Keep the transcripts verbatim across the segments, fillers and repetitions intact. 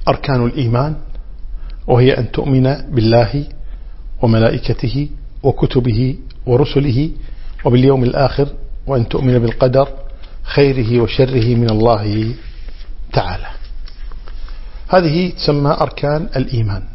أركان الإيمان، وهي أن تؤمن بالله وملائكته وكتبه ورسله وباليوم الآخر، وأن تؤمن بالقدر خيره وشره من الله تعالى. هذه تسمى أركان الإيمان.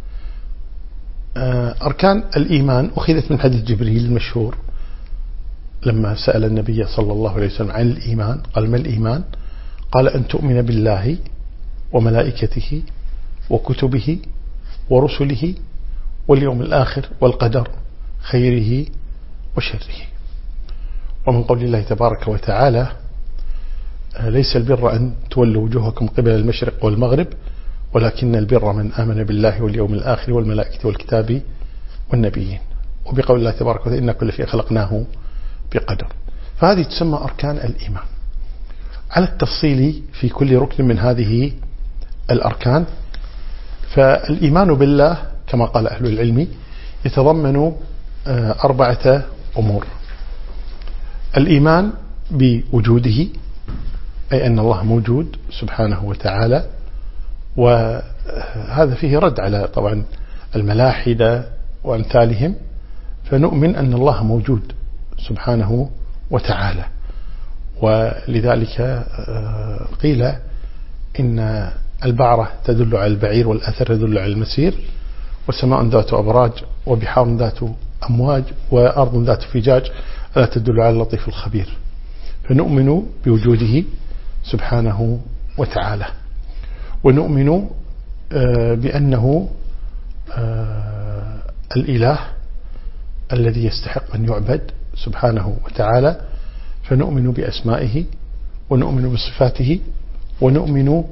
أركان الإيمان أخذت من حديث جبريل المشهور لما سأل النبي صلى الله عليه وسلم عن الإيمان، قال: ما الإيمان؟ قال: أن تؤمن بالله وملائكته وكتبه ورسله واليوم الآخر والقدر خيره وشره. ومن قول الله تبارك وتعالى: ليس البر أن تولوا وجوهكم قبل المشرق والمغرب ولكن البر من آمن بالله واليوم الآخر والملائكة والكتاب والنبيين. وبقول الله تبارك وتعالى: إن كل شيء خلقناه بقدر. فهذه تسمى أركان الإيمان. على التفصيل في كل ركن من هذه الأركان، فالإيمان بالله كما قال أهل العلم يتضمن أربعة أمور: الإيمان بوجوده، أي أن الله موجود سبحانه وتعالى، وهذا فيه رد على طبعا الملاحدة وأمثالهم، فنؤمن أن الله موجود سبحانه وتعالى. ولذلك قيل إن البعرة تدل على البعير والأثر يدل على المسير، وسماء ذات أبراج وبحار ذات أمواج وأرض ذات فجاج لا تدل على اللطيف الخبير. فنؤمن بوجوده سبحانه وتعالى، ونؤمن بأنه الإله الذي يستحق أن يعبد سبحانه وتعالى، فنؤمن بأسمائه ونؤمن بصفاته ونؤمن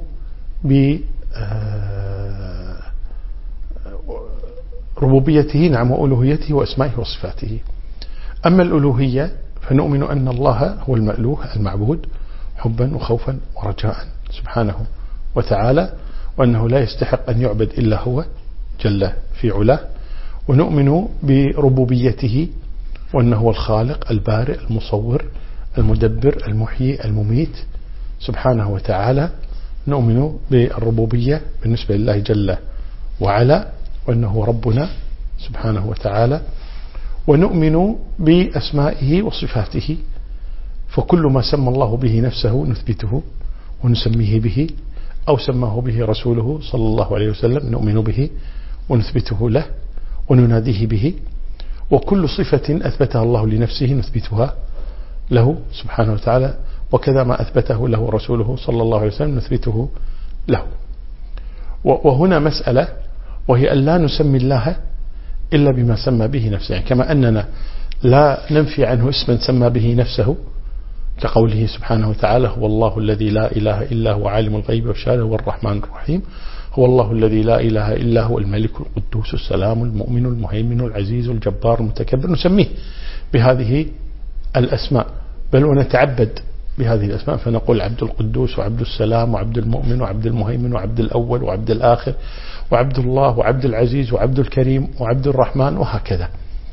بربوبيته نعم وألوهيته وأسمائه وصفاته. أما الألوهية فنؤمن أن الله هو المألوه المعبود حبا وخوفا ورجاء سبحانه وتعالى، وأنه لا يستحق أن يعبد إلا هو جل في علاه. ونؤمن بربوبيته وأنه هو الخالق البارئ المصور المدبر المحيي المميت سبحانه وتعالى. نؤمن بالربوبية بالنسبة لله جل وعلا، وأنه ربنا سبحانه وتعالى. ونؤمن بأسمائه وصفاته، فكل ما سمى الله به نفسه نثبته ونسميه به، أو سماه به رسوله صلى الله عليه وسلم نؤمن به ونثبته له ونناديه به. وكل صفة أثبتها الله لنفسه نثبتها له سبحانه وتعالى، وكذا ما أثبته له رسوله صلى الله عليه وسلم نثبته له. وهنا مسألة، وهي أن لا نسمي الله إلا بما سمى به نفسه، يعني كما أننا لا ننفي عنه اسما سمى به نفسه كقوله سبحانه وتعالى: هو الله الذي لا إله إلا هو عالم الغيب والشهادة هو الرحمن الرحيم. هو الله الذي لا إله إلا هو الملك القدوس السلام المؤمن المهيمن العزيز الجبار المتكبر. نسميه بهذه الأسماء، بل ونتعبد بهذه الأسماء، فنقول عبد القدوس وعبد السلام وعبد المؤمن وعبد المهيمن وعبد الأول وعبد الآخر وعبد الله وعبد العزيز وعبد الكريم وعبد الرحمن، وهكذا.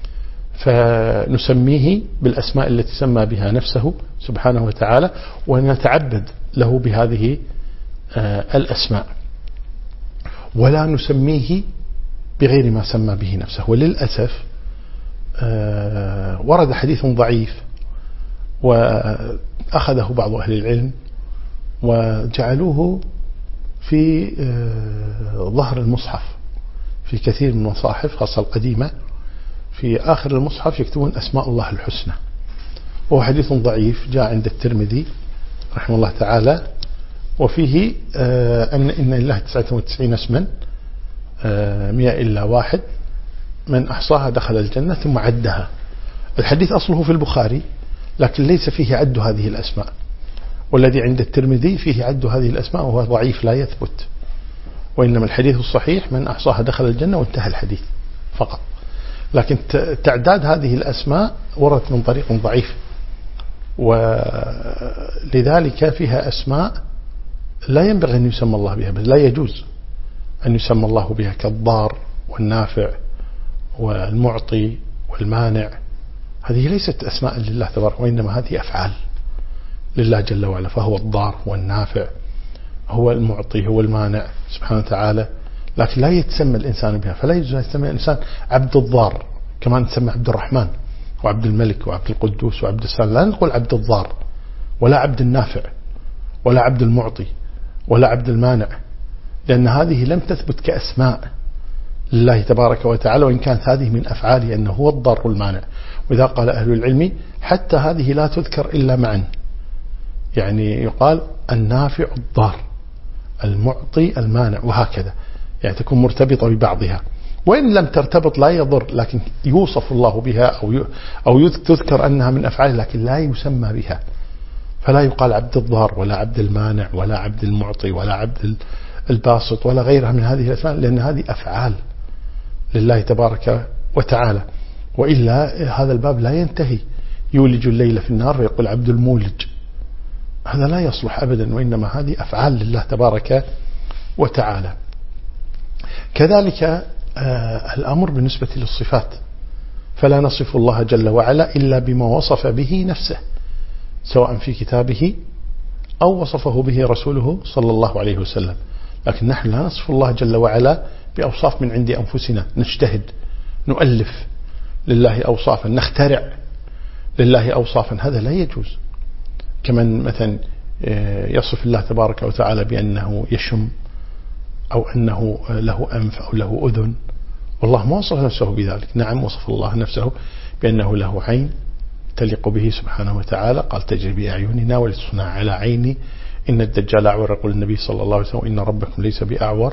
فنسميه بالأسماء التي سمى بها نفسه سبحانه وتعالى، ونتعبد له بهذه الأسماء، ولا نسميه بغير ما سمى به نفسه. وللأسف ورد حديث ضعيف وأخذه بعض أهل العلم وجعلوه في ظهر المصحف في كثير من المصاحف خاصة القديمة، في آخر المصحف يكتبون أسماء الله الحسنى، وهو حديث ضعيف جاء عند الترمذي رحمه الله تعالى، وفيه أن إن الله تسعة وتسعين اسما مئة إلا واحد من أحصاها دخل الجنة ثم عدها. الحديث أصله في البخاري لكن ليس فيه عد هذه الأسماء، والذي عند الترمذي فيه عد هذه الأسماء وهو ضعيف لا يثبت، وإنما الحديث الصحيح من أحصاها دخل الجنة وانتهى الحديث فقط. لكن تعداد هذه الأسماء وردت من طريق ضعيف، ولذلك فيها أسماء لا ينبغي أن يسمى الله بها، بل لا يجوز أن يسمى الله بها، كالضار والنافع والمعطي والمانع. هذه ليست أسماء لله تبارك، وإنما هذه أفعال لله جل وعلا، فهو الضار والنافع هو المعطي هو المانع، سبحانه وتعالى، لكن لا يتسمى الإنسان بها. فلا يجوز أن يتسمى الإنسان عبد الضار، كما نسمى عبد الرحمن وعبد الملك وعبد القدوس وعبد السلام. لا نقول عبد الضار ولا عبد النافع ولا عبد المعطي ولا عبد المانع، لأن هذه لم تثبت كأسماء لله تبارك وتعالى، وإن كانت هذه من أفعاله أنه هو الضار والمانع. وإذا قال أهل العلم حتى هذه لا تذكر إلا معا، يعني يقال النافع الضار، المعطي المانع، وهكذا، يعني تكون مرتبطة ببعضها. وإن لم ترتبط لا يضر، لكن يوصف الله بها أو أو تذكر أنها من أفعاله، لكن لا يسمى بها. فلا يقال عبد الضار ولا عبد المانع ولا عبد المعطي ولا عبد الباسط ولا غيرها من هذه الأسماء، لأن هذه أفعال لله تبارك وتعالى. وإلا هذا الباب لا ينتهي، يولج الليل في النار ويقول عبد المولج، هذا لا يصلح أبدا، وإنما هذه أفعال لله تبارك وتعالى. كذلك آه الأمر بالنسبة للصفات، فلا نصف الله جل وعلا إلا بما وصف به نفسه، سواء في كتابه أو وصفه به رسوله صلى الله عليه وسلم. لكن نحن لا نصف الله جل وعلا بأوصاف من عند أنفسنا، نجتهد نؤلف لله أوصافا، نخترع لله أوصافا، هذا لا يجوز. كمن مثلا يصف الله تبارك وتعالى بأنه يشم، أو أنه له أنف أو له أذن، والله ما وصف نفسه بذلك. نعم، وصف الله نفسه بأنه له عين تليق به سبحانه وتعالى، قال تجري بأعيننا ولتصنع على عيني إن الدجال أعور، يقول النبي صلى الله عليه وسلم إن ربكم ليس بأعور.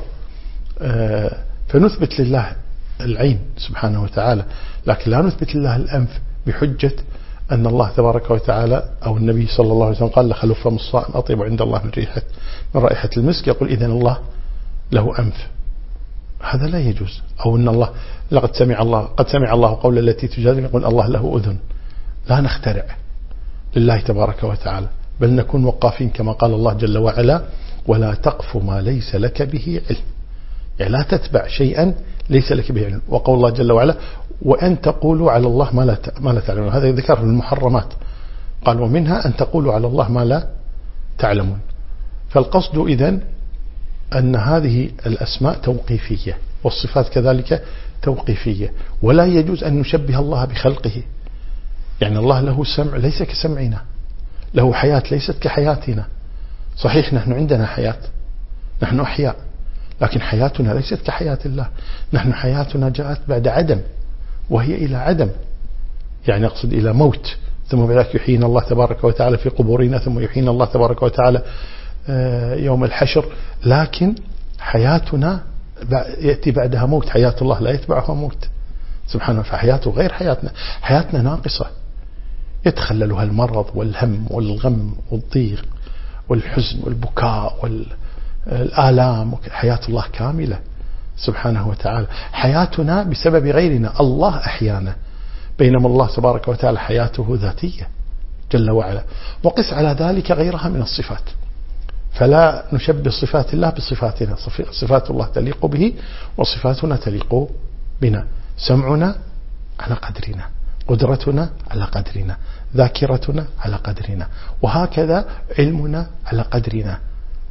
فنثبت لله العين سبحانه وتعالى، لكن لا نثبت لله الأنف بحجة أن الله تبارك وتعالى أو النبي صلى الله عليه وسلم قال لخلف فم الصائم أطيب عند الله من ريحة من رائحة المسك، يقول إذن الله له أنف، هذا لا يجوز. أو أن الله لقد سمع الله قد سمع الله قول التي تجادل، يقول الله له أذن. لا نخترع لله تبارك وتعالى، بل نكون وقافين كما قال الله جل وعلا ولا تقف ما ليس لك به علم، يعني لا تتبع شيئا ليس لك به علم. وقول الله جل وعلا وأن تقولوا على الله ما لا ما لا تعلمون، هذا ذكر في المحرمات، قال ومنها أن تقولوا على الله ما لا تعلمون. فالقصد إذن أن هذه الأسماء توقيفية، والصفات كذلك توقيفية، ولا يجوز أن نشبه الله بخلقه. يعني الله له سمع ليس كسمعنا، له حياة ليست كحياتنا. صحيح نحن عندنا حياة، نحن أحياء، لكن حياتنا ليست كحياة الله. نحن حياتنا جاءت بعد عدم، وهي إلى عدم، يعني أقصد إلى موت، ثم بعد يحيينا الله تبارك وتعالى في قبورنا، ثم يحيينا الله تبارك وتعالى يوم الحشر. لكن حياتنا يأتي بعدها موت، حياة الله لا يتبعها موت سبحانه، فحياته غير حياتنا. حياتنا ناقصة يتخللها المرض والهم والغم والضيق والحزن والبكاء والآلام. حياة الله كاملة سبحانه وتعالى. حياتنا بسبب غيرنا، الله أحيانا، بينما الله تبارك وتعالى حياته ذاتية جل وعلا. وقس على ذلك غيرها من الصفات، فلا نشبه صفات الله بصفاتنا، صفات الله تليق به وصفاتنا تليق بنا. سمعنا على قدرنا، قدرتنا على قدرنا، ذاكرتنا على قدرنا، وهكذا علمنا على قدرنا.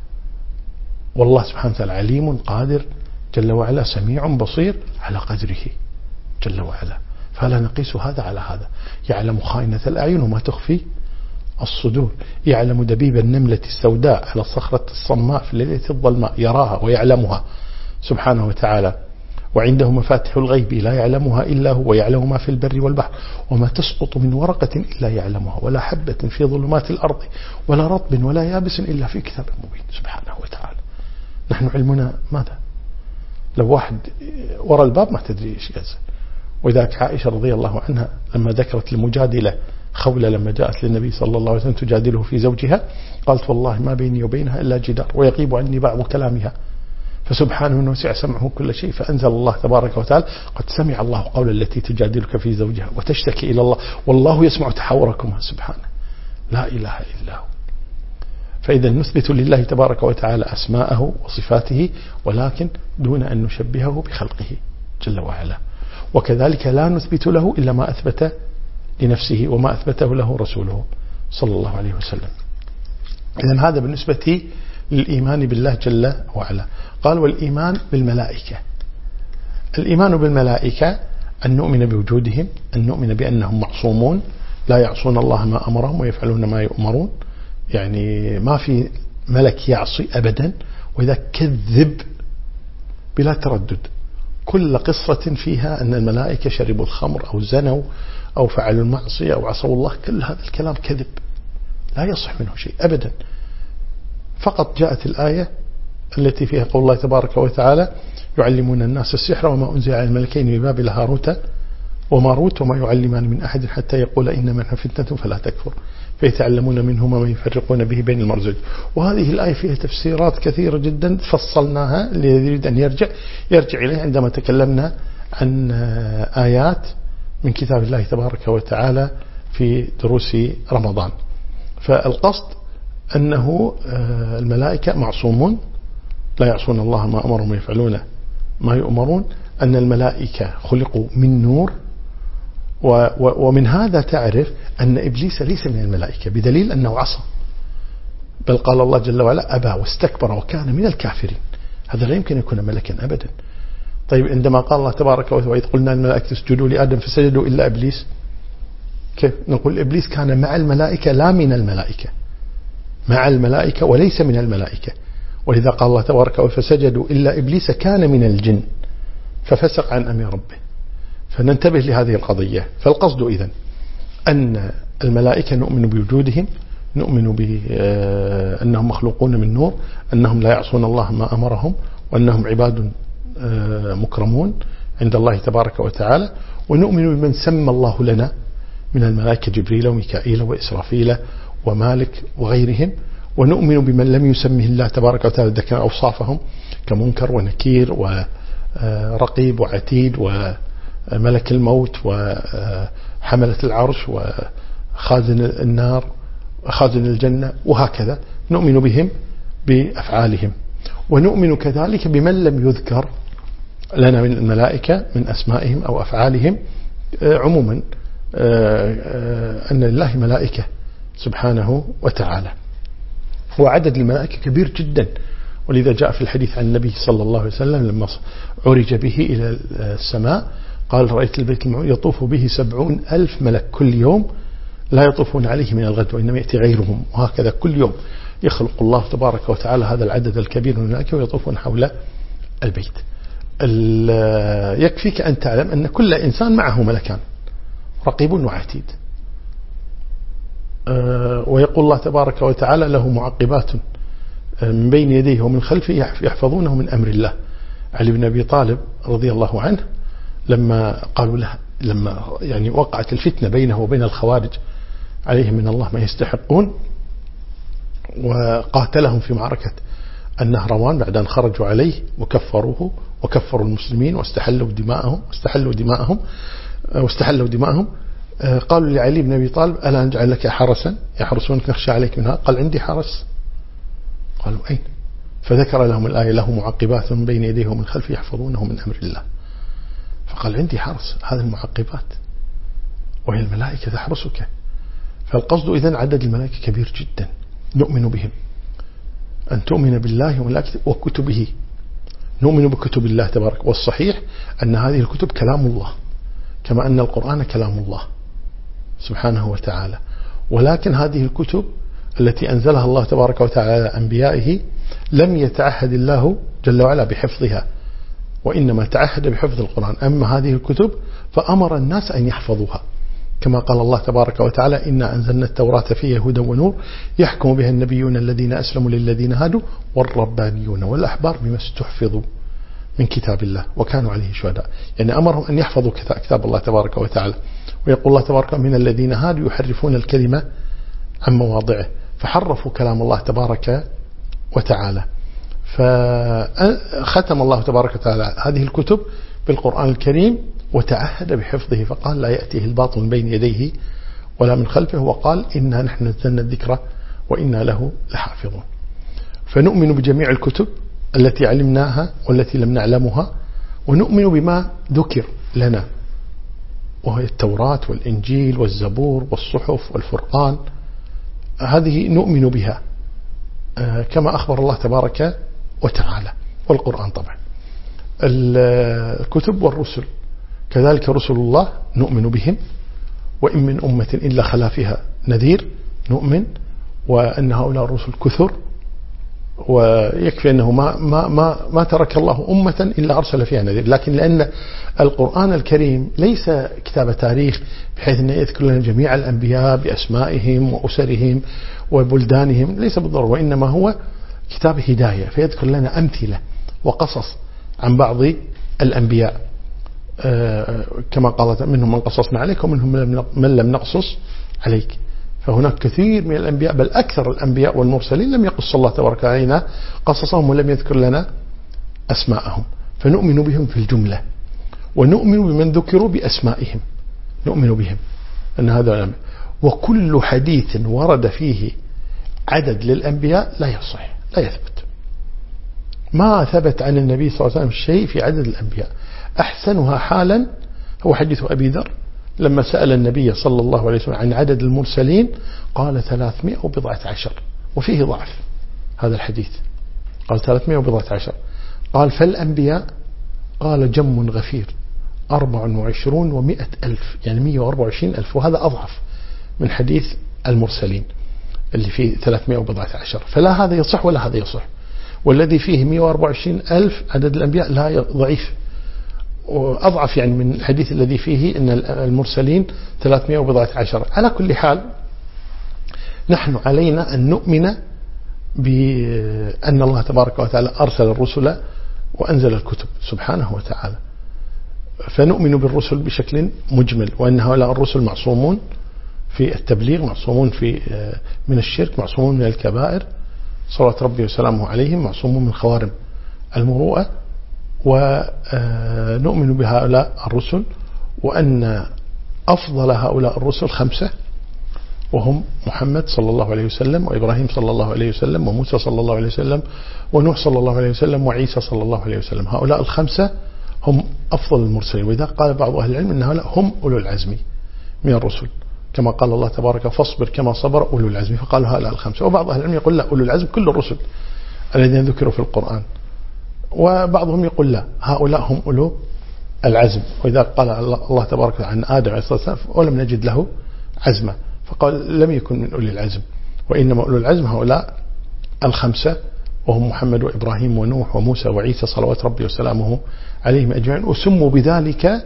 والله سبحانه وتعالى عليم قادر جل وعلا، سميع بصير على قدره جل وعلا. فلا نقيس هذا على هذا. يعلم خائنة الأعين وما تخفي الصدور، يعلم دبيب النملة السوداء على الصخرة الصماء في الليلة الظلماء، يراها ويعلمها سبحانه وتعالى. وعنده مفاتح الغيب لا يعلمها إلا هو، ويعلم ما في البر والبحر، وما تسقط من ورقة إلا يعلمها، ولا حبة في ظلمات الأرض ولا رطب ولا يابس إلا في كتاب مبين سبحانه وتعالى. نحن علمنا ماذا؟ لو واحد وراء الباب ما تدري إيش قال. وذاك عائشة رضي الله عنها لما ذكرت المجادلة خولة، لما جاءت للنبي صلى الله عليه وسلم تجادله في زوجها، قالت والله ما بيني وبينها إلا جدار ويغيب عني بعض كلامها، فسبحانه من وسع سمعه كل شيء. فأنزل الله تبارك وتعالى قد سمع الله قول التي تجادلك في زوجها وتشتكي إلى الله والله يسمع تحاوركما سبحانه، لا إله إلا هو. فإذا نثبت لله تبارك وتعالى أسماءه وصفاته، ولكن دون أن نشبهه بخلقه جل وعلا. وكذلك لا نثبت له إلا ما أثبت لنفسه وما أثبته له رسوله صلى الله عليه وسلم. إذن هذا بالنسبة للإيمان بالله جل وعلا. قال والإيمان بالملائكة. الإيمان بالملائكة أن نؤمن بوجودهم، أن نؤمن بأنهم معصومون لا يعصون الله ما أمرهم ويفعلون ما يؤمرون، يعني ما في ملك يعصي أبدا، وإذا كذب بلا تردد كل قصة فيها أن الملائكة شربوا الخمر أو زنوا أو فعلوا المعصية أو عصوا الله، كل هذا الكلام كذب لا يصح منه شيء أبدا. فقط جاءت الآية التي فيها قول الله تبارك وتعالى يعلمون الناس السحر وما أنزل على الملكين ببابل هاروت وماروت وما يعلمان من أحد حتى يقول إنما نحن فتنة فلا تكفر فيتعلمون منهما ما يفرقون به بين المرء. وهذه الآية فيها تفسيرات كثيرة جدا فصلناها، اللي يريد أن يرجع يرجع إليه عندما تكلمنا عن آيات من كتاب الله تبارك وتعالى في دروس رمضان. فالقصد أنه الملائكة معصومون لا يعصون الله ما أمرهم ويفعلون ما يؤمرون، أن الملائكة خلقوا من نور، ومن هذا تعرف أن إبليس ليس من الملائكة بدليل أنه عصى، بل قال الله جل وعلا أبى واستكبر وكان من الكافرين. هذا لا يمكن يكون ملكا أبدا. طيب عندما قال الله تبارك وتعالى وإذ قلنا الملائكة اسجدوا لآدم فسجدوا إلا إبليس، كيف نقول إبليس كان مع الملائكة لا من الملائكة، مع الملائكة وليس من الملائكة. ولذا قال الله تبارك وتعالى فسجدوا إلا إبليس كان من الجن ففسق عن أمر ربه. فننتبه لهذه القضية. فالقصد إذن أن الملائكة نؤمن بوجودهم، نؤمن بأنهم مخلوقون من نور، أنهم لا يعصون الله ما أمرهم، وأنهم عباد مكرمون عند الله تبارك وتعالى، ونؤمن بمن سمى الله لنا من الملائكة جبريل وميكائيل وإسرافيل ومالك وغيرهم، ونؤمن بمن لم يسمه الله تبارك وتعالى ذكر أوصافهم كمنكر ونكير ورقيب وعتيد وملك الموت وحملة العرش وخازن النار وخازن الجنة وهكذا. نؤمن بهم بأفعالهم، ونؤمن كذلك بمن لم يذكر لنا من الملائكة من أسمائهم أو أفعالهم عموما، أن لله ملائكة سبحانه وتعالى، وعدد الملائكة كبير جدا. ولذا جاء في الحديث عن النبي صلى الله عليه وسلم لما عرج به إلى السماء قال رأيت البيت المعمور يطوف به سبعون ألف ملك كل يوم لا يطوفون عليه من الغد وإنما يأتي غيرهم، وهكذا كل يوم يخلق الله تبارك وتعالى هذا العدد الكبير من الملائكة ويطوفون حول البيت. يكفيك أن تعلم أن كل إنسان معه ملكان رقيب وعتيد. ويقول الله تبارك وتعالى له معقبات من بين يديه ومن خلفه يحفظونه من أمر الله. علي بن أبي طالب رضي الله عنه لما قالوا له لما يعني وقعت الفتنة بينه وبين الخوارج عليهم من الله ما يستحقون، وقاتلهم في معركة النهروان بعد أن خرجوا عليه وكفروه وكفروا المسلمين واستحلوا دماءهم واستحلوا دماءهم واستحلوا دماءهم قالوا لعلي بن أبي طالب ألا نجعل لك حرسا يحرسونك نخشى عليك منها؟ قال عندي حرس. قالوا أين؟ فذكر لهم الآية له معقبات من بين يديه ومن خلفه يحفظونه من أمر الله. فقال عندي حرس، هذه المعقبات وهي الملائكة تحرسك. فالقصد إذن عدد الملائكة كبير جدا نؤمن بهم، أن تؤمن بالله وملائكته وكتبه. نؤمن بكتب الله تبارك، والصحيح أن هذه الكتب كلام الله كما أن القرآن كلام الله سبحانه وتعالى، ولكن هذه الكتب التي أنزلها الله تبارك وتعالى على أنبيائه لم يتعهد الله جل وعلا بحفظها، وإنما تعهد بحفظ القرآن. أما هذه الكتب فأمر الناس أن يحفظوها كما قال الله تبارك وتعالى إنا أنزلنا التوراة فيها هدى ونور يحكم بها النبيون الذين أسلموا للذين هادوا والربانيون والأحبار بما استحفظوا من كتاب الله وكانوا عليه شهداء. يعني أمرهم أن يحفظوا كتاب الله تبارك وتعالى. ويقول الله تبارك من الذين هادوا يحرفون الكلمة عن مواضعه، فحرفوا كلام الله تبارك وتعالى. فختم الله تبارك وتعالى هذه الكتب بالقرآن الكريم وتعهد بحفظه، فقال لا يأتيه الباطل من بين يديه ولا من خلفه، وقال إنا نحن نزلنا الذكر وإنا له لحافظون. فنؤمن بجميع الكتب التي علمناها والتي لم نعلمها، ونؤمن بما ذكر لنا وهي التوراة والإنجيل والزبور والصحف والفرقان، هذه نؤمن بها كما أخبر الله تبارك وتعالى، والقرآن طبعا. الكتب والرسل كذلك رسل الله نؤمن بهم، وإن من أمة إلا خلا فيها نذير نؤمن، وأن هؤلاء الرسل كثر، ويكفي أنه ما, ما, ما, ما ترك الله أمة إلا أرسل فيها نذير. لكن لأن القرآن الكريم ليس كتاب تاريخ بحيث أنه يذكر لنا جميع الأنبياء بأسمائهم وأسرهم وبلدانهم، ليس بالضرورة، وإنما هو كتاب هداية، فيذكر لنا أمثلة وقصص عن بعض الأنبياء، كما قال منهم من قصصنا عليك ومنهم من لم نقصص عليك. فهناك كثير من الأنبياء، بل أكثر الأنبياء والمرسلين لم يقص الله تبارك علينا قصصهم ولم يذكر لنا أسماءهم، فنؤمن بهم في الجملة، ونؤمن بمن ذكروا بأسمائهم، نؤمن بهم أن هذا الأمر. وكل حديث ورد فيه عدد للأنبياء لا يصح، لا يثبت. ما ثبت عن النبي صلى الله عليه وسلم شيء في عدد الأنبياء. أحسنها حالا هو حديث أبي ذر لما سأل النبي صلى الله عليه وسلم عن عدد المرسلين قال ثلاثمائة وبضعة عشر، وفيه ضعف هذا الحديث، قال ثلاثمائة وبضعة عشر. قال فالأنبياء قال جم غفير أربع وعشرون ومئة ألف، يعني مئة وأربعة وعشرين ألف، وهذا أضعف من حديث المرسلين اللي فيه ثلاثمائة وبضعة عشر. فلا هذا يصح ولا هذا يصح، والذي فيه مئة وأربعة وعشرين ألف عدد الأنبياء لا ضعيف وأضعف يعني من الحديث الذي فيه أن المرسلين ثلاثمائة وبضعة عشر. على كل حال نحن علينا أن نؤمن بأن الله تبارك وتعالى أرسل الرسل وأنزل الكتب سبحانه وتعالى، فنؤمن بالرسل بشكل مجمل، وأن هؤلاء الرسل معصومون في التبليغ، معصومون في من الشرك، معصومون من الكبائر صلوات ربي وسلامه عليهم، معصومون من خوارم المروءة. ونؤمن بهؤلاء الرسل، وأن أفضل هؤلاء الرسل خمسة، وهم محمد صلى الله عليه وسلم، وإبراهيم صلى الله عليه وسلم، وموسى صلى الله عليه وسلم، ونوح صلى الله عليه وسلم، وعيسى صلى الله عليه وسلم. هؤلاء الخمسة هم أفضل المرسلين، وإذا قال بعض أهل العلم أن هؤلاء هم أولو العزم من الرسل، كما قال الله تبارك فاصبر كما صبر أولو العزم، فقال هؤلاء الخمسة. وبعض أهل العلم يقول لا، أولو العزم كل الرسل الذين ذكروا في القرآن، وبعضهم يقول لا، هؤلاء هم أولو العزم. وإذا قال الله تبارك عن آدم عليه الصلاة والسلام ولم نجد له عزمة، فقال لم يكن من أولي العزم، وإنما أولو العزم هؤلاء الخمسة، وهم محمد وإبراهيم ونوح وموسى وعيسى صلوات ربي وسلامه عليهم أجمعين. وسموا بذلك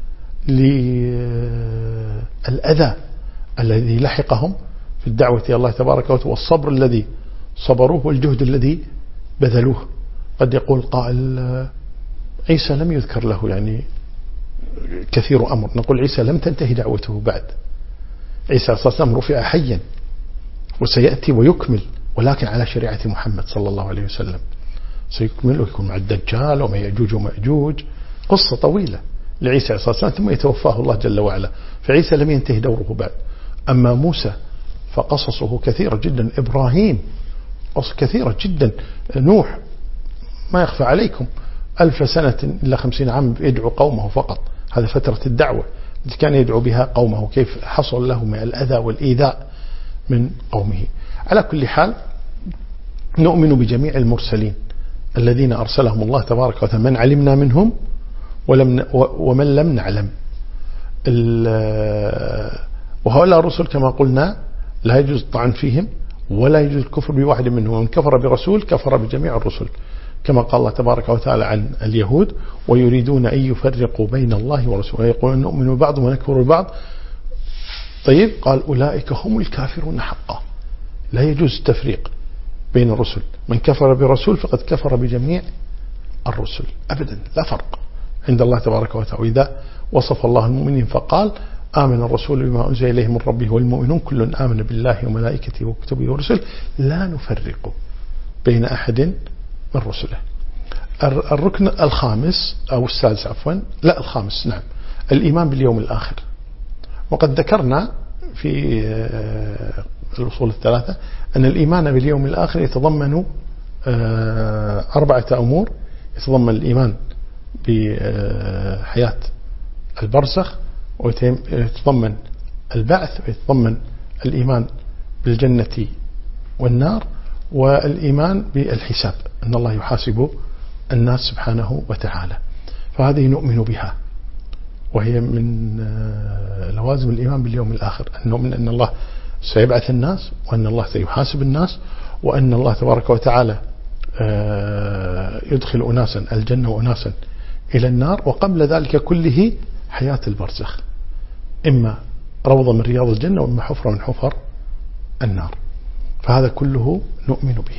للأذى الذي لحقهم في الدعوة إلى الله تبارك وتعالى، والصبر الذي صبروه، والجهد الذي بذلوه. قد يقول قائل عيسى لم يذكر له يعني كثير أمر، نقول عيسى لم تنتهي دعوته بعد، عيسى صلى الله عليه وسلم رفع حيا وسيأتي ويكمل، ولكن على شريعة محمد صلى الله عليه وسلم سيكمل، ويكون مع الدجال وما يأجوج ومأجوج، قصة طويلة لعيسى صلى الله عليه وسلم، ثم يتوفاه الله جل وعلا. فعيسى لم ينتهي دوره بعد. أما موسى فقصصه كثيرة جدا، إبراهيم قصص كثيرة جدا، نوح ما يخفى عليكم ألف سنة إلا خمسين عام يدعو قومه فقط، هذا فترة الدعوة التي كان يدعو بها قومه، كيف حصل له من الأذى والإيذاء من قومه. على كل حال نؤمن بجميع المرسلين الذين أرسلهم الله تبارك وتعالى، من علمنا منهم ولم ومن لم نعلم. وهؤلاء الرسل كما قلنا لا يجوز الطعن فيهم، ولا يجوز الكفر بواحد منهم، من كفر برسول كفر بجميع الرسل، كما قال الله تبارك وتعالى عن اليهود ويريدون أن يفرقوا بين الله ورسوله ويقولون نؤمن ببعض ونكفر ببعض. طيب قال أولئك هم الكافرون حقا، لا يجوز التفريق بين الرسل، من كفر برسول فقد كفر بجميع الرسل أبدا، لا فرق عند الله تبارك وتعالى. وإذا وصف الله المؤمنين فقال آمن الرسول بما أنزل إليه من ربه والمؤمنون كل آمن بالله وملائكته وكتبه ورسله لا نفرق بين أحد من رسله. الركن الخامس أو السادس عفوا لا الخامس نعم الإيمان باليوم الآخر. وقد ذكرنا في الأصول الثلاثة أن الإيمان باليوم الآخر يتضمن أربعة أمور، يتضمن الإيمان بحياة البرزخ، ويتضمن البعث، ويتضمن الإيمان بالجنة والنار، والإيمان بالحساب، أن الله يحاسب الناس سبحانه وتعالى، فهذه نؤمن بها، وهي من لوازم الإيمان باليوم الآخر، أن نؤمن أن الله سيبعث الناس، وأن الله سيحاسب الناس، وأن الله تبارك وتعالى يدخل أناسا الجنة وأناسا إلى النار، وقبل ذلك كله حياة البرزخ، إما روضة من رياض الجنة وإما حفرة من حفر النار، فهذا كله نؤمن به.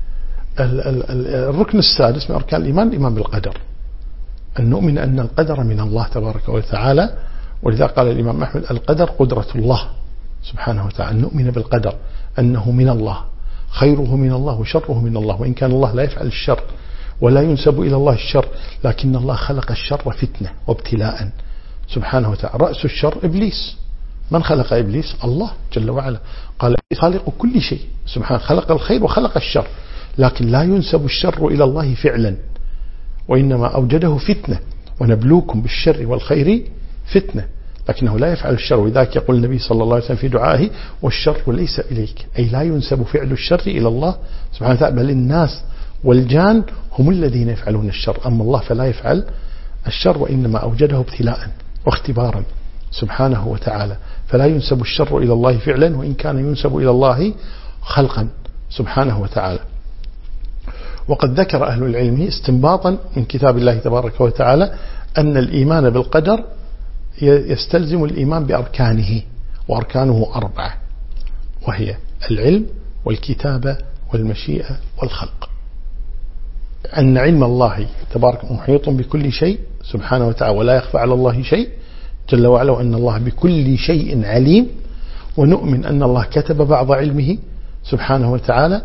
الركن السادس من أركان الإيمان الإيمان بالقدر، أن نؤمن أن القدر من الله تبارك وتعالى، ولذا قال الإمام أحمد القدر قدرة الله سبحانه وتعالى، أن نؤمن بالقدر أنه من الله، خيره من الله وشره من الله، وإن كان الله لا يفعل الشر ولا ينسب إلى الله الشر، لكن الله خلق الشر فتنة وابتلاء سبحانه وتعالى. رأس الشر إبليس، من خلق إبليس؟ الله جل وعلا، قال خالق كل شيء سبحانه، خلق الخير وخلق الشر، لكن لا ينسب الشر إلى الله فعلا، وإنما أوجده فتنة، ونبلوكم بالشر والخير فتنة، لكنه لا يفعل الشر. وذاك يقول النبي صلى الله عليه وسلم في دعائه والشر ليس إليك، أي لا ينسب فعل الشر إلى الله سبحانه وتعالى، بل الناس والجان هم الذين يفعلون الشر، أما الله فلا يفعل الشر، وإنما أوجده ابتلاء واختبارا سبحانه وتعالى، فلا ينسب الشر إلى الله فعلا، وإن كان ينسب إلى الله خلقا سبحانه وتعالى. وقد ذكر أهل العلم استنباطا من كتاب الله تبارك وتعالى أن الإيمان بالقدر يستلزم الإيمان بأركانه، وأركانه أربعة، وهي العلم والكتابة والمشيئة والخلق. أن علم الله تبارك محيط بكل شيء سبحانه وتعالى، ولا يخفى على الله شيء جل وعلا، وأن الله بكل شيء عليم، ونؤمن أن الله كتب بعض علمه سبحانه وتعالى،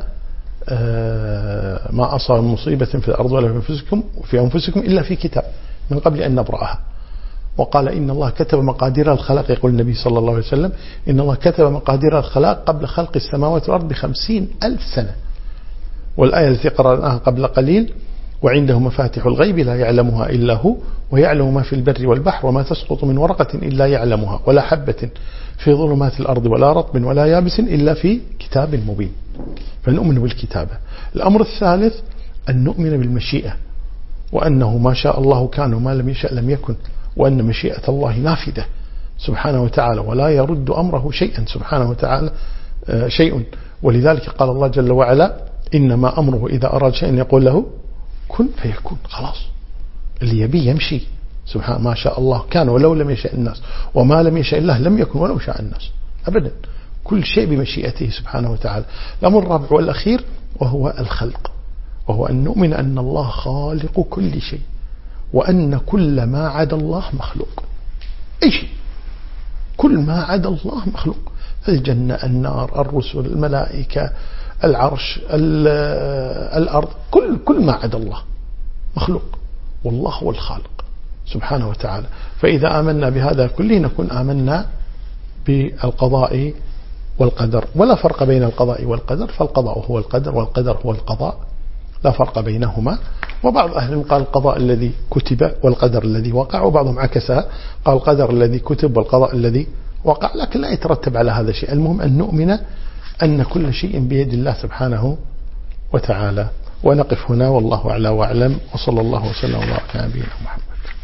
ما أصاب مصيبة في الأرض ولا في أنفسكم في أنفسكم إلا في كتاب من قبل أن نبرأها. وقال إن الله كتب مقادير الخلق، يقول النبي صلى الله عليه وسلم إن الله كتب مقادير الخلق قبل خلق السماوات والأرض بخمسين ألف سنة. والآية التي قرأناها قبل قليل وعنده مفاتح الغيب لا يعلمها إلا هو ويعلم ما في البر والبحر وما تسقط من ورقة إلا يعلمها ولا حبة في ظلمات الأرض ولا رطب ولا يابس إلا في كتاب مبين. فنؤمن بالكتابة. الأمر الثالث أن نؤمن بالمشيئة، وأنه ما شاء الله كان وما لم يشاء لم يكن، وأن مشيئة الله نافذة سبحانه وتعالى، ولا يرد أمره شيئا سبحانه وتعالى شيء. ولذلك قال الله جل وعلا إنما أمره إذا أراد شيئا يقول له كن فيكون، خلاص اللي يبي يمشي سبحانه، ما شاء الله كان ولو لم يشاء الناس، وما لم يشاء الله لم يكن ولو شاء الناس أبدا، كل شيء بمشيئته سبحانه وتعالى. الأمر الرابع والأخير وهو الخلق، وهو أن نؤمن أن الله خالق كل شيء، وأن كل ما عدا الله مخلوق، أي شيء كل ما عدا الله مخلوق، الجنة النار الرسل الملائكة العرش الأرض، كل كل ما عدا الله مخلوق، والله هو الخالق سبحانه وتعالى. فإذا آمنا بهذا كله نكون آمنا بالقضاء والقدر، ولا فرق بين القضاء والقدر، فالقضاء هو القدر والقدر هو القضاء، لا فرق بينهما. وبعض أهل قال القضاء الذي كتب والقدر الذي وقع، وبعضهم عكسها قال القدر الذي كتب والقضاء الذي وقع، لكن لا يترتب على هذا شيء. المهم أن نؤمن أن كل شيء بيد الله سبحانه وتعالى. ونقف هنا والله أعلى وأعلم، وصلى الله وسلم وبارك على نبينا محمد.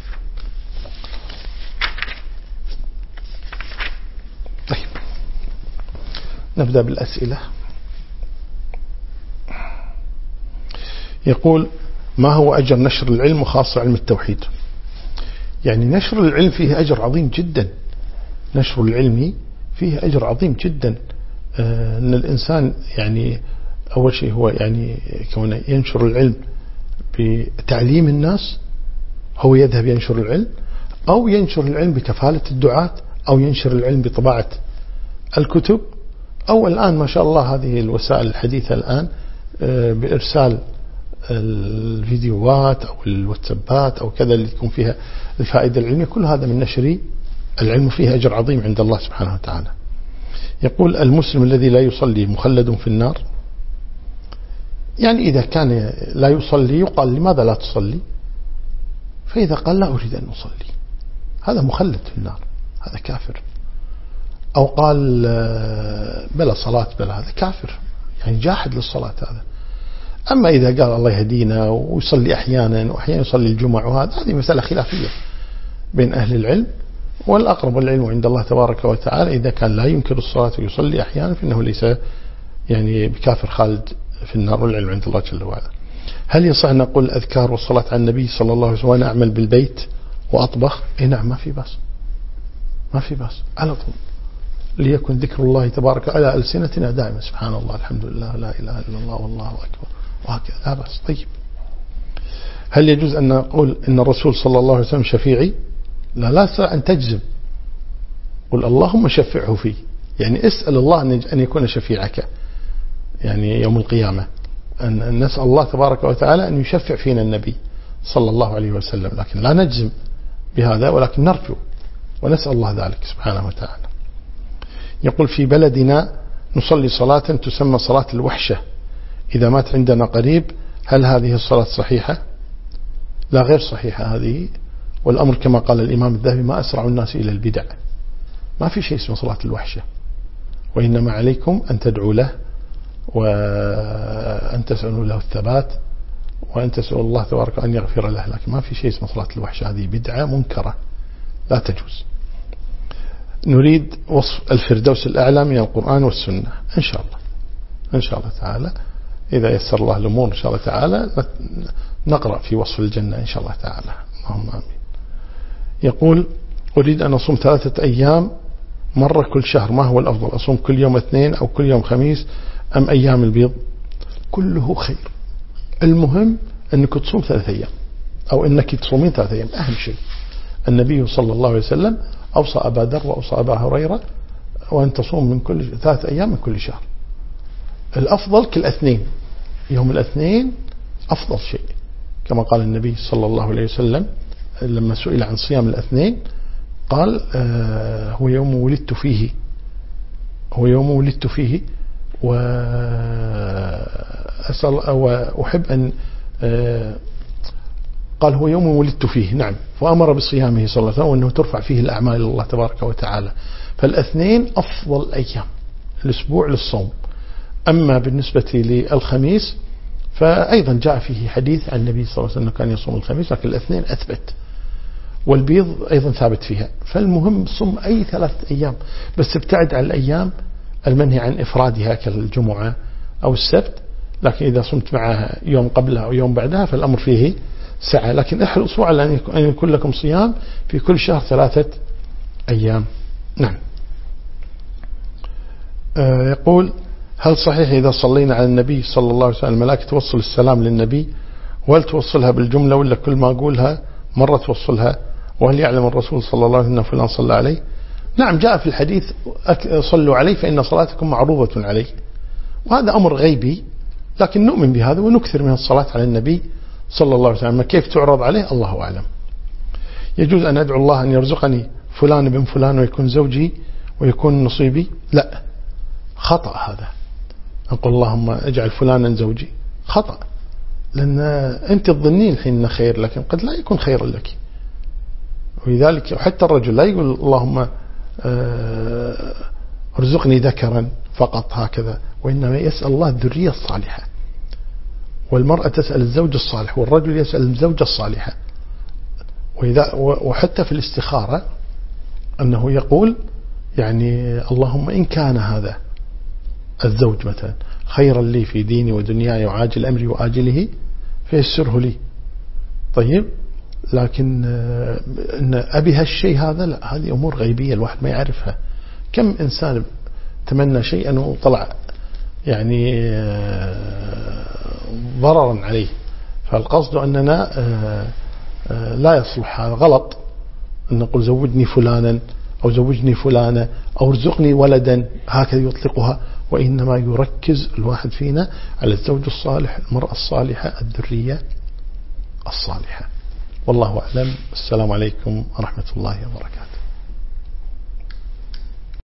طيب نبدأ بالأسئلة. يقول ما هو أجر نشر العلم وخاصة علم التوحيد؟ يعني نشر العلم فيه أجر عظيم جدا، نشر العلم فيه أجر عظيم جدا. آه أن الإنسان يعني أول شيء هو يعني كونه ينشر العلم بتعليم الناس، هو يذهب ينشر العلم، أو ينشر العلم بكفالة الدعاة، أو ينشر العلم بطباعة الكتب، أو الآن ما شاء الله هذه الوسائل الحديثة الآن آه بإرسال الفيديوهات أو الواتسابات أو كذا اللي تكون فيها الفائدة العلمية، كل هذا من نشر العلم، فيه أجر عظيم عند الله سبحانه وتعالى. يقول المسلم الذي لا يصلي مخلد في النار؟ يعني إذا كان لا يصلي يقال لماذا لا تصلي، فإذا قال لا أريد أن أصلي هذا مخلد في النار، هذا كافر. أو قال بلا صلاة بلا، هذا كافر يعني جاحد للصلاة هذا. أما إذا قال الله يهدينا ويصلي أحيانا وأحيانا يصلي الجمعة وهذا، هذه مسألة خلافية بين أهل العلم، والأقرب العلم عند الله تبارك وتعالى إذا كان لا ينكر الصلاة ويصلي أحيانا فإنه ليس يعني بكافر خالد في النار، والعلم عند الله جل وعلا. هل يصح أن نقول أذكار والصلاة على النبي صلى الله عليه وسلم وأنا أعمل بالبيت وأطبخ؟ إيه نعم، ما في بأس، ما في بأس على طول، ليكن ذكر الله تبارك على ألسنتنا دائما، سبحان الله الحمد لله لا إله إلا الله والله أكبر وهكذا، لا بأس. طيب، هل يجوز أن نقول إن الرسول صلى الله عليه وسلم شفيعي؟ لا، لا تستطيع أن تجزم، قل اللهم شفعه فيه، يعني اسأل الله أن يكون شفيعك يعني يوم القيامة، أن نسأل الله تبارك وتعالى أن يشفع فينا النبي صلى الله عليه وسلم، لكن لا نجزم بهذا، ولكن نرجو ونسأل الله ذلك سبحانه وتعالى. يقول في بلدنا نصلي صلاة تسمى صلاة الوحشة إذا مات عندنا قريب، هل هذه الصلاة صحيحة؟ لا، غير صحيحة هذه، والأمر كما قال الإمام الذهبي ما أسرع الناس إلى البدع، ما في شيء اسمه صلاة الوحشة، وإنما عليكم أن تدعوا له وأن تسألوا له الثبات وأن تسألوا الله تبارك أن يغفر له، لكن ما في شيء اسمه صلاة الوحشة، هذه بدعة منكرة لا تجوز. نريد وصف الفردوس الأعلى من القرآن والسنة، إن شاء الله إن شاء الله تعالى إذا يسر الله الأمور إن شاء الله تعالى نقرأ في وصف الجنة إن شاء الله تعالى، اللهم آمين. يقول أريد أن أصوم ثلاثة أيام مرة كل شهر، ما هو الأفضل؟ أصوم كل يوم اثنين أو كل يوم خميس أم أيام البيض؟ كله خير، المهم أنك تصوم ثلاثة أيام أو أنك تصومين ثلاثة أيام، أهم شيء. النبي صلى الله عليه وسلم أوصى أبا ذر وأوصى أبا هريرة وأن تصوم من كل ثلاثة أيام من كل شهر. الأفضل كل اثنين، يوم الاثنين أفضل شيء، كما قال النبي صلى الله عليه وسلم لما سئل عن صيام الاثنين قال آه هو يوم ولدت فيه، هو يوم ولدت فيه وأسأل وأحب أن آه قال هو يوم ولدت فيه، نعم، فأمر بصيامه صلى الله عليه وسلم وأنه ترفع فيه الأعمال الله تبارك وتعالى، فالاثنين أفضل أيام الأسبوع للصوم. أما بالنسبة للخميس فأيضا جاء فيه حديث عن النبي صلى الله عليه وسلم كان يصوم الخميس، لكن الاثنين أثبت، والبيض أيضا ثابت فيها. فالمهم صم أي ثلاثة أيام، بس ابتعد عن الأيام المنهي عن إفرادها كالجمعة أو السبت، لكن إذا صمت معها يوم قبلها أو يوم بعدها فالأمر فيه سعة، لكن احرصوا على أن يكون لكم صيام في كل شهر ثلاثة أيام. نعم. آه يقول هل صحيح إذا صلينا على النبي صلى الله عليه وسلم الملائكة توصل السلام للنبي، وهل توصلها بالجملة ولا كل ما أقولها مرة توصلها، وهل يعلم الرسول صلى الله عليه وسلم فلان صلى عليه؟ نعم، جاء في الحديث صلوا عليه فإن صلاتكم معروضة عليه، وهذا أمر غيبي لكن نؤمن بهذا ونكثر من الصلاة على النبي صلى الله عليه وسلم، كيف تعرض عليه الله أعلم. يجوز أن أدعو الله أن يرزقني فلان بن فلان ويكون زوجي ويكون نصيبي؟ لا، خطأ هذا، أقول اللهم اجعل فلانا زوجي، خطأ، لأن أنت تظنين الحين خير لكن قد لا يكون خيرا لك، ولذلك حتى الرجل لا يقول اللهم ارزقني ذكرا فقط هكذا، وإنما يسأل الله الذرية الصالحة، والمرأة تسأل الزوج الصالح والرجل يسأل الزوجة الصالحة. وإذا وحتى في الاستخارة أنه يقول يعني اللهم إن كان هذا الزوج مثلا خيرا لي في ديني ودنياي وعاجل أمري وآجله فيسره لي. طيب، لكن إن أبي هالشيء هذا لا، هذه أمور غيبية الواحد ما يعرفها. كم إنسان تمنى شيئا وطلع يعني ضررا عليه، فالقصد أننا لا يصلح، هذا غلط أن نقول زوجني فلانا أو زوجني فلانة أو ارزقني ولدا هكذا يطلقها، وإنما يركز الواحد فينا على الزوج الصالح، المرأة الصالحة، الذرية الصالحة. والله أعلم. السلام عليكم ورحمة الله وبركاته.